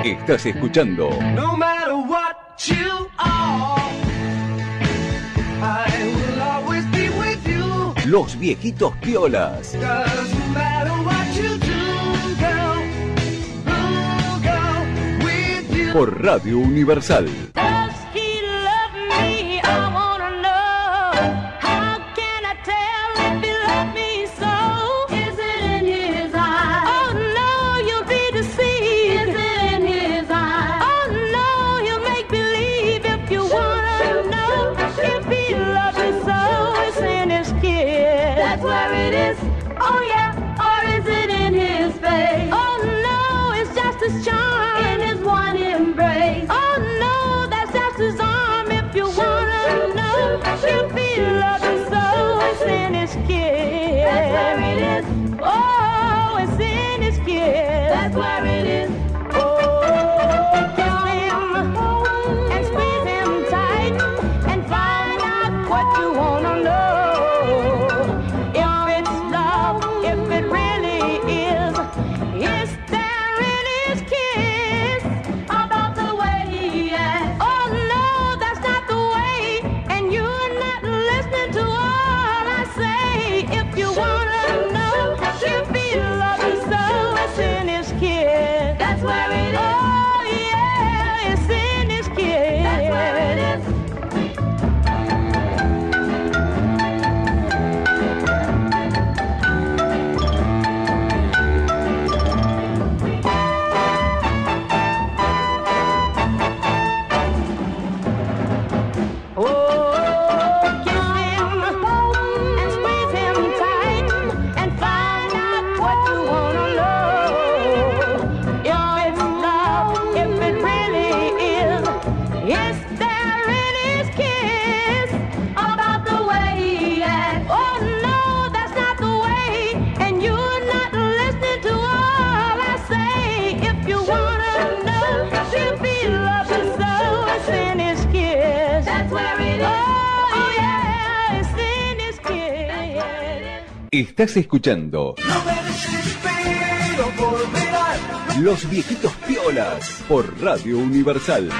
Estás escuchando No matter what you are, I will always be with you. Los Viejitos Piolas. 'Cause no matter what you do, girl, with you. Por Radio Universal. Does he love me? I wanna know. How can I tell if he loves me so? Is it in his eyes? Oh no, you'll be deceived. Is it in his eyes? Oh no, he'll make believe if you wanna know. If he loves me so, it's in his kiss. That's where it is. Oh yeah, or is it in his face? Oh no, it's just his charm in his one embrace. Oh no, that's just his arm. If you wanna know, if he loves you so, it's in his kiss. That's where it is. Oh, it's in his kiss. That's where it is. Oh, kiss him and squeeze him tight and find out what you wanna know. If it's love, if it really is there in his kiss about the way he acts? Oh no, that's not the way, and you're not listening to all I say. If you wanna know, if he loves you so, it's in his kiss. That's where it is. Oh yeah, it's in his kiss. That's where it is. Oh, kiss him and squeeze him tight and find out what you wanna know. If it's love, if it really is there in his kiss about the way he acts? Oh no, that's not the way, and you're not listening to all I say. If you wanna know, if he loves you so, it's in his kiss. That's where it is. Oh yeah, it's in his kiss. Estás escuchando No me desespero por ver. Los Viejitos Piolas. Por Radio Universal.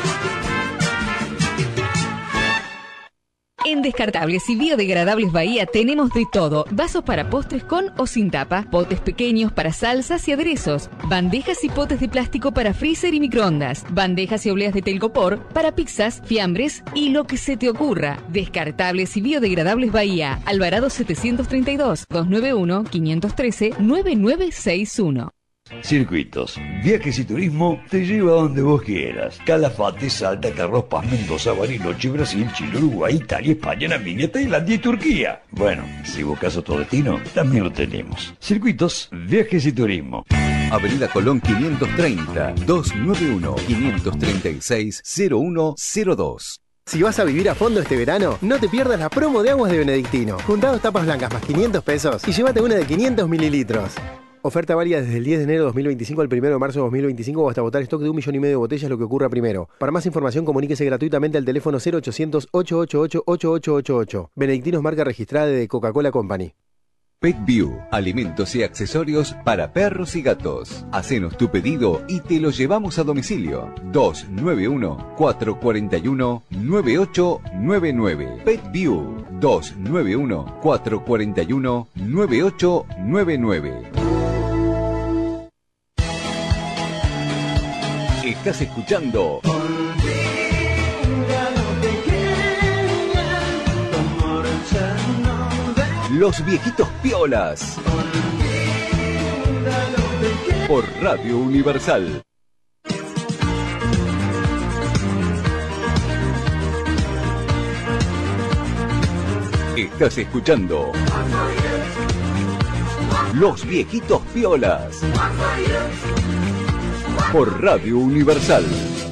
En Descartables y Biodegradables Bahía tenemos de todo. Vasos para postres con o sin tapa, potes pequeños para salsas y aderezos, bandejas y potes de plástico para freezer y microondas, bandejas y obleas de telgopor para pizzas, fiambres y lo que se te ocurra. Descartables y Biodegradables Bahía, Alvarado 732, 291-513-9961. Circuitos, viajes y turismo te lleva a donde vos quieras. Calafate, Salta, Carlos Paz, Mendoza, Bariloche, Brasil, Chile, Uruguay, Italia, España, Namibia, Tailandia y Turquía. Bueno, si buscas otro destino, también lo tenemos. Circuitos, viajes y turismo. Avenida Colón 530, 291-536-0102. Si vas a vivir a fondo este verano, no te pierdas la promo de aguas de Benedictino. Juntá 2 tapas blancas más 500 pesos y llévate una de 500 mililitros. Oferta válida desde el 10 de enero de 2025 al 1 de marzo de 2025 o hasta agotar stock de 1,5 millones de botellas, lo que ocurra primero. Para más información, comuníquese gratuitamente al teléfono 0800-888-8888. Benedictinos, marca registrada de Coca-Cola Company. Pet View, alimentos y accesorios para perros y gatos. Hacenos tu pedido y te lo llevamos a domicilio. 291-441-9899. Pet View, 291-441-9899. Estás escuchando Los Viejitos Piolas por Radio Universal. Estás escuchando Los Viejitos Piolas por Radio Universal.